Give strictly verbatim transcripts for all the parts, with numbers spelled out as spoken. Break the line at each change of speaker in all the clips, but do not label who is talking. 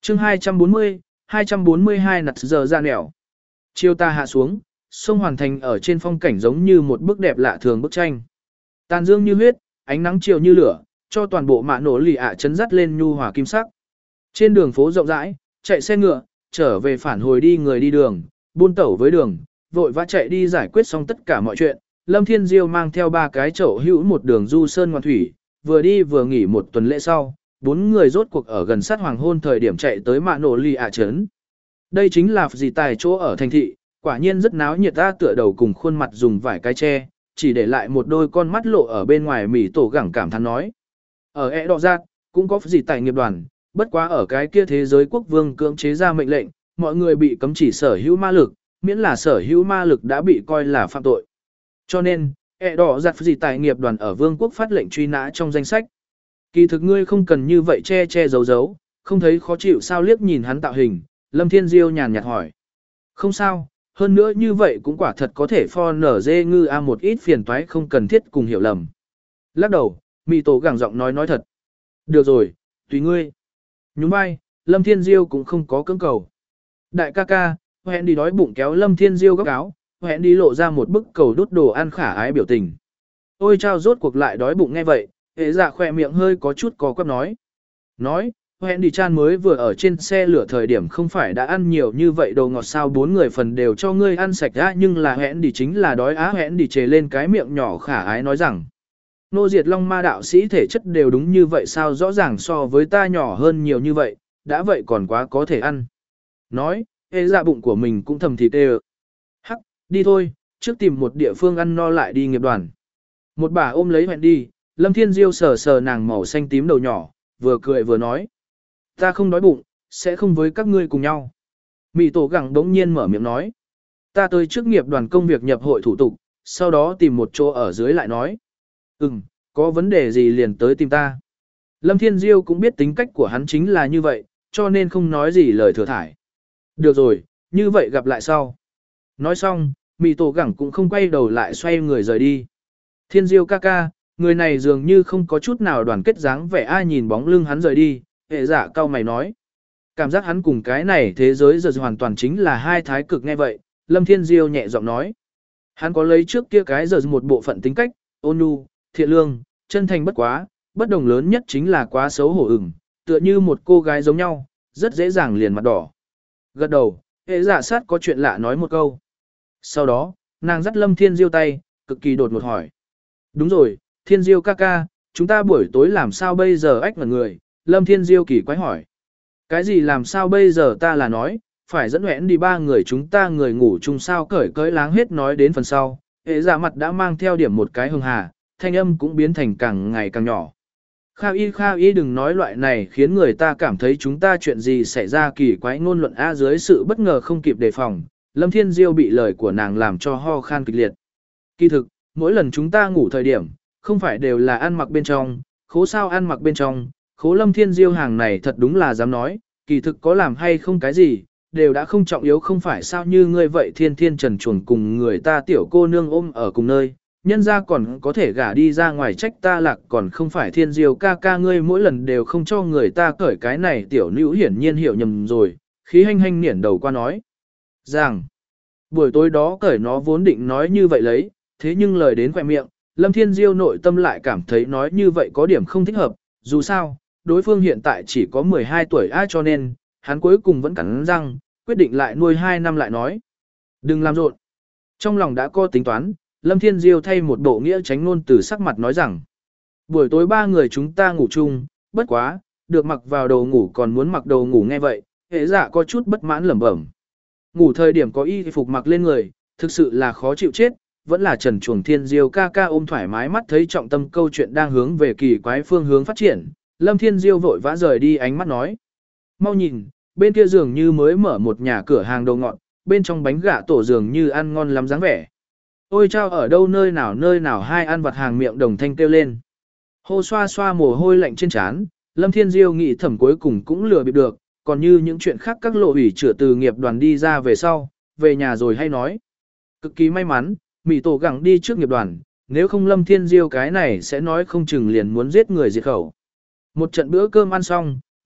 chương hai trăm bốn mươi, hai trăm bốn mươi hai nặt giờ ra nẻo. Chiều ta hạ xuống, sông Hoàn Thành ở trên phong cảnh giống như một bức đẹp lạ thường bức tranh. Tàn dương như huyết, ánh nắng chiều như lửa, cho toàn bộ mạ nổ lì ạ chấn dắt lên nhu hòa kim sắc. Trên đường phố rộng rãi, chạy xe ngựa, trở về phản hồi đi người đi đường, buôn tẩu với đường, vội vã chạy đi giải quyết xong tất cả mọi chuyện. Lâm Thiên Diêu mang theo ba cái chậu hữu một đường du sơn ngoan thủy, vừa đi vừa nghỉ một tuần lễ sau, bốn người rốt cuộc ở gần sát hoàng hôn thời điểm chạy tới mạ nổ lì ạ trấn. Đây chính là gì tài chỗ ở thành thị, quả nhiên rất náo nhiệt, ta tựa đầu cùng khuôn mặt dùng vải cái che, chỉ để lại một đôi con mắt lộ ở bên ngoài mỉ tổ gẳng cảm thán nói. Ở ẹ đỏ giác, cũng có gì tài nghiệp đoàn, bất quá ở cái kia thế giới quốc vương cưỡng chế ra mệnh lệnh, mọi người bị cấm chỉ sở hữu ma lực, miễn là sở hữu ma lực đã bị coi là phạm tội. Cho nên, ẹ đỏ giặt gì tài nghiệp đoàn ở vương quốc phát lệnh truy nã trong danh sách. Kỳ thực ngươi không cần như vậy che che giấu giấu, không thấy khó chịu sao? Liếc nhìn hắn tạo hình, Lâm Thiên Diêu nhàn nhạt hỏi. Không sao, hơn nữa như vậy cũng quả thật có thể pho nở dê ngư a một ít phiền toái không cần thiết cùng hiểu lầm. Lắc đầu, mị tổ gẳng giọng nói nói thật. Được rồi, tùy ngươi. Nhún vai, Lâm Thiên Diêu cũng không có cưỡng cầu. Đại ca ca, hẹn đi đói bụng kéo Lâm Thiên Diêu góc áo, hẹn đi lộ ra một bức cầu đút đồ ăn khả ái biểu tình. Ôi chao, rốt cuộc lại đói bụng nghe vậy, hệ dạ khỏe miệng hơi có chút có quắp nói. Nói, hẹn đi chan mới vừa ở trên xe lửa thời điểm không phải đã ăn nhiều như vậy đồ ngọt sao, bốn người phần đều cho ngươi ăn sạch á, nhưng là hẹn đi chính là đói á. Hẹn đi chề lên cái miệng nhỏ khả ái nói rằng. Nô diệt long ma đạo sĩ thể chất đều đúng như vậy sao, rõ ràng so với ta nhỏ hơn nhiều như vậy, đã vậy còn quá có thể ăn. Nói, hệ dạ bụng của mình cũng thầm thịt đê. Hắc, đi thôi, trước tìm một địa phương ăn no lại đi nghiệp đoàn. Một bà ôm lấy hẹn đi, Lâm Thiên Diêu sờ sờ nàng màu xanh tím đầu nhỏ, vừa cười vừa nói. Ta không đói bụng, sẽ không với các ngươi cùng nhau. Mị tổ gẳng đống nhiên mở miệng nói. Ta tới trước nghiệp đoàn công việc nhập hội thủ tục, sau đó tìm một chỗ ở dưới lại nói. Ừm, có vấn đề gì liền tới tìm ta. Lâm Thiên Diêu cũng biết tính cách của hắn chính là như vậy, cho nên không nói gì lời thừa thải. Được rồi, như vậy gặp lại sau. Nói xong, mị tổ gẳng cũng không quay đầu lại xoay người rời đi. Thiên Diêu ca ca, người này dường như không có chút nào đoàn kết dáng vẻ. Ai nhìn bóng lưng hắn rời đi, hệ dạ cao mày nói. Cảm giác hắn cùng cái này thế giới giờ hoàn toàn chính là hai thái cực. Nghe vậy, Lâm Thiên Diêu nhẹ giọng nói. Hắn có lấy trước kia cái giờ một bộ phận tính cách, ôn nhu, thiện lương, chân thành bất quá, bất đồng lớn nhất chính là quá xấu hổ ửng, tựa như một cô gái giống nhau, rất dễ dàng liền mặt đỏ. Gật đầu, hệ dạ sát có chuyện lạ nói một câu. Sau đó, nàng dắt Lâm Thiên Diêu tay, cực kỳ đột ngột hỏi. Đúng rồi, Thiên Diêu ca ca, chúng ta buổi tối làm sao bây giờ? Ách ngẩn người, Lâm Thiên Diêu kỳ quái hỏi. Cái gì làm sao bây giờ? Ta là nói, phải dẫn hẹn đi ba người chúng ta người ngủ chung sao? Cởi cởi láng hết nói đến phần sau, hệ dạ mặt đã mang theo điểm một cái hưng hà, thanh âm cũng biến thành càng ngày càng nhỏ. Kha y kha y đừng nói loại này khiến người ta cảm thấy chúng ta chuyện gì xảy ra kỳ quái ngôn luận a. Dưới sự bất ngờ không kịp đề phòng, Lâm Thiên Diêu bị lời của nàng làm cho ho khan kịch liệt. Kỳ thực, mỗi lần chúng ta ngủ thời điểm, không phải đều là ăn mặc bên trong, khố sao ăn mặc bên trong, khố. Lâm Thiên Diêu hàng này thật đúng là dám nói, kỳ thực có làm hay không cái gì, đều đã không trọng yếu không phải sao. Như ngươi vậy thiên thiên trần chuồng cùng người ta tiểu cô nương ôm ở cùng nơi, nhân ra còn có thể gả đi ra ngoài, trách ta lạc còn không phải. Thiên Diêu ca ca, ngươi mỗi lần đều không cho người ta cởi cái này tiểu nữ hiển nhiên hiểu nhầm rồi. Khí hanh hanh niển đầu qua nói rằng, buổi tối đó cởi nó vốn định nói như vậy lấy, thế nhưng lời đến khỏe miệng, Lâm Thiên Diêu nội tâm lại cảm thấy nói như vậy có điểm không thích hợp. Dù sao, đối phương hiện tại chỉ có mười hai tuổi a, cho nên, hắn cuối cùng vẫn cắn răng, quyết định lại nuôi hai năm lại nói. Đừng làm rộn. Trong lòng đã có tính toán, Lâm Thiên Diêu thay một bộ nghĩa tránh ngôn từ sắc mặt nói rằng, buổi tối ba người chúng ta ngủ chung, bất quá, được mặc vào đồ ngủ còn muốn mặc đồ ngủ. Nghe vậy, hệ dạ có chút bất mãn lẩm bẩm. Ngủ thời điểm có y phục mặc lên người, thực sự là khó chịu chết, vẫn là trần chuồng. Thiên Diêu ca ca ôm thoải mái mắt thấy trọng tâm câu chuyện đang hướng về kỳ quái phương hướng phát triển, Lâm Thiên Diêu vội vã rời đi ánh mắt nói. Mau nhìn, bên kia dường như mới mở một nhà cửa hàng đồ ngọt, bên trong bánh gà tổ dường như ăn ngon lắm dáng vẻ. Ôi chao, ở đâu nơi nào nơi nào? Hai ăn vặt hàng miệng đồng thanh kêu lên. Hô xoa xoa mồ hôi lạnh trên trán, Lâm Thiên Diêu nghĩ thầm cuối cùng cũng lừa bịp được, còn như những chuyện khác các lộ ủy chữa từ nghiệp đoàn đi ra về sau, về nhà rồi hay nói. Cực kỳ may mắn, Mị tổ gẳng đi trước nghiệp đoàn, nếu không Lâm Thiên Diêu cái này sẽ nói không chừng liền muốn giết người diệt khẩu. Một trận bữa cơm ăn xong,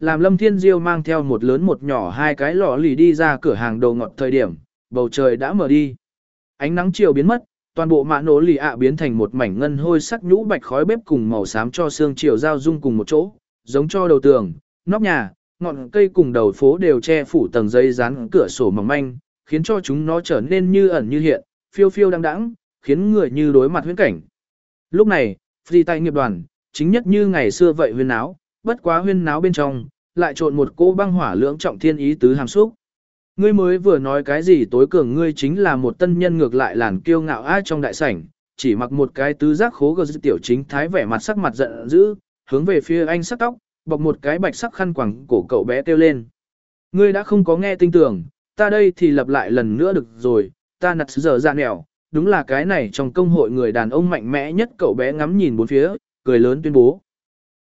làm Lâm Thiên Diêu mang theo một lớn một nhỏ hai cái lọ lì đi ra cửa hàng đồ ngọt thời điểm, bầu trời đã mở đi. Ánh nắng chiều biến mất, toàn bộ mạ nổ lì ạ biến thành một mảnh ngân hôi sắc nhũ bạch khói bếp cùng màu xám cho xương chiều giao dung cùng một chỗ, giống cho đầu tường, nóc nhà, ngọn cây cùng đầu phố đều che phủ tầng giấy dán cửa sổ mỏng manh, khiến cho chúng nó trở nên như ẩn như hiện, phiêu phiêu đăng đãng, khiến người như đối mặt huyễn cảnh. Lúc này, phi tay nghiệp đoàn, chính nhất như ngày xưa vậy huyên náo, bất quá huyên náo bên trong, lại trộn một cỗ băng hỏa lưỡng trọng thiên ý tứ hàm xúc. Ngươi mới vừa nói cái gì tối cường ngươi chính là một tân nhân ngược lại làn kiêu ngạo ai trong đại sảnh, chỉ mặc một cái tứ giác khố gờ tiểu chính thái vẻ mặt sắc mặt giận dữ, hướng về phía anh sắc tóc, bọc một cái bạch sắc khăn quàng cổ cậu bé kêu lên. Ngươi đã không có nghe tinh tưởng, ta đây thì lặp lại lần nữa được rồi, ta nặt giờ ra nẻo, đúng là cái này trong công hội người đàn ông mạnh mẽ nhất cậu bé ngắm nhìn bốn phía, cười lớn tuyên bố.